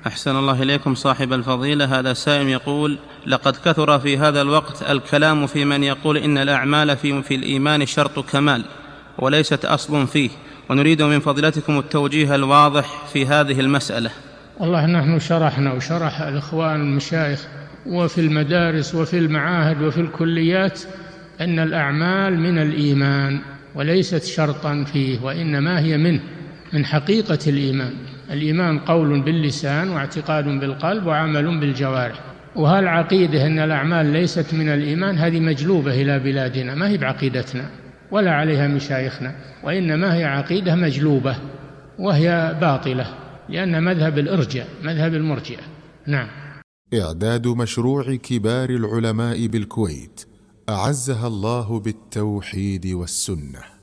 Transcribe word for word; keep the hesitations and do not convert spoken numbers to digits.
أحسن الله إليكم صاحب الفضيلة. هذا سائل يقول: لقد كثر في هذا الوقت الكلام في من يقول إن الأعمال في, في الإيمان شرط كمال وليست أصل فيه، ونريد من فضيلتكم التوجيه الواضح في هذه المسألة. والله نحن شرحنا وشرح الإخوان المشايخ وفي المدارس وفي المعاهد وفي الكليات أن الأعمال من الإيمان وليست شرطا فيه، وإنما هي منه، من حقيقة الإيمان. الإيمان قول باللسان واعتقاد بالقلب وعمل بالجوارح. وهالعقيدة أن الأعمال ليست من الإيمان هذه مجلوبة إلى بلادنا، ما هي بعقيدتنا ولا عليها مشايخنا، وإنما هي عقيدة مجلوبة وهي باطلة، لأن مذهب الإرجاء مذهب المرجئة. نعم. إعداد مشروع كبار العلماء بالكويت أعزها الله بالتوحيد والسنة.